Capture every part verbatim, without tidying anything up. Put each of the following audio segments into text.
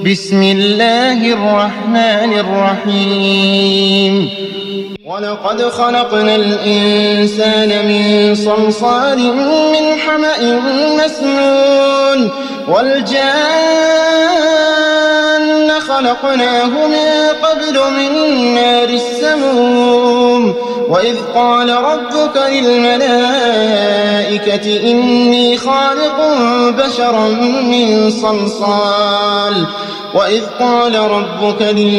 بسم الله الرحمن الرحيم ولقد خلقنا الإنسان من صلصال من حمأ مسنون والجان خلقناه من قبل من نار السموم وإذ قال ربك للملائكة إني خالق بشرا من صلصال وإذ قال ربك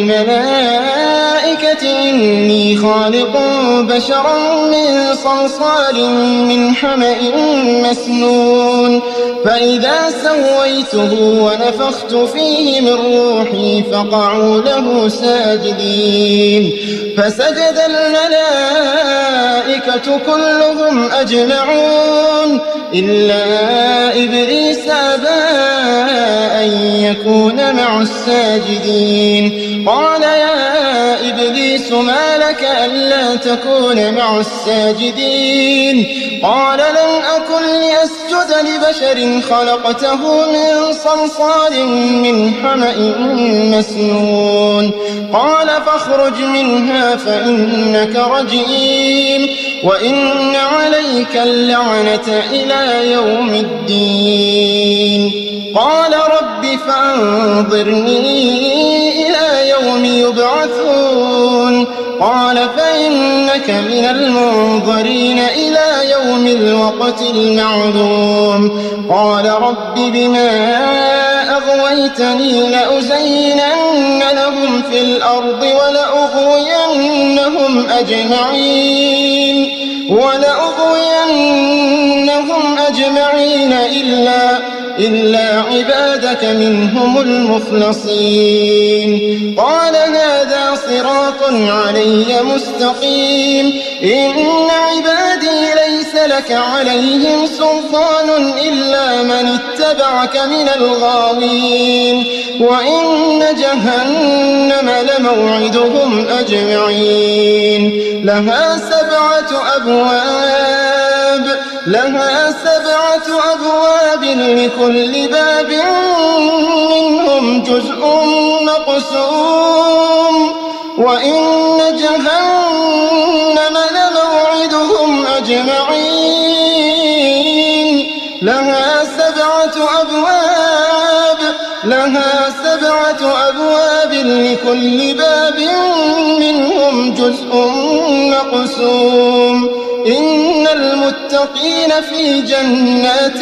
للملائكة إني خالق بشرا من صلصال من حمأ مسنون فإذا سويته ونفخت فيه من روحي فقعوا له ساجدين فسجد الملائكة كلهم أجمعون إلا إبليس أبى أن يكون مع الساجدين قال يا إبليس ما لك ألا تكون مع الساجدين قال لم أكن لأسجد لبشر خلقته من صلصال من حمأ مسنون قال فاخرج منها فإنك رجيم وإن عليك اللعنة إلى يوم الدين قال رب فأنظرني إلى يوم يبعثون قال فإنك من المنظرين إلى يوم الوقت المعلوم قال رب بما أغويتني لأزينن لهم في الأرض ولأغوينهم أجمعين ولأغوينهم أجمعين إلا إلا عبادك منهم المخلصين قال هذا صراط علي مستقيم إن عبادي ليس لك عليهم سلطان إلا من اتبعك من الغاوين وإن جهنم لموعدهم أجمعين لها سبعة أبواب لها سبعة أبواب لكل باب منهم جزء مقسوم وإن جهنم لموعدهم أجمعين لها سبعة أبواب لها سبعة أبواب لكل باب منهم جزء مقسوم إن المتقين في جنات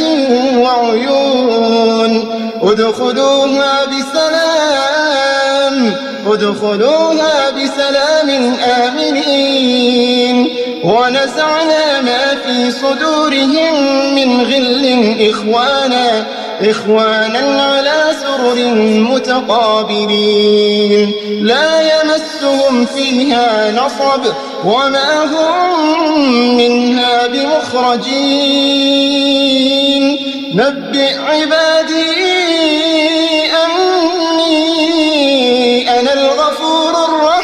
وعيون ادخلوها بسلام ادخلوها بسلام آمنين ونزعنا ما في صدورهم من غل إخوانا إخوانا على سرر متقابلين لا يمسهم فيها نصب وما هم منها بمخرجين نبئ عبادي أني أنا الغفور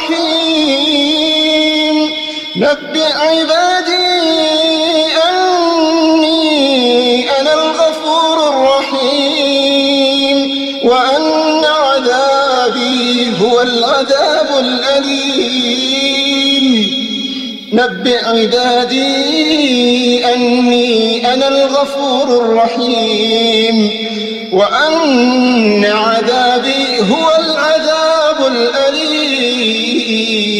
الرحيم نبئ عبادي أني أنا الغفور الرحيم وأن عذابي هو العذاب الأليم نبئ عبادي أني أنا الغفور الرحيم وأن عذابي هو العذاب الأليم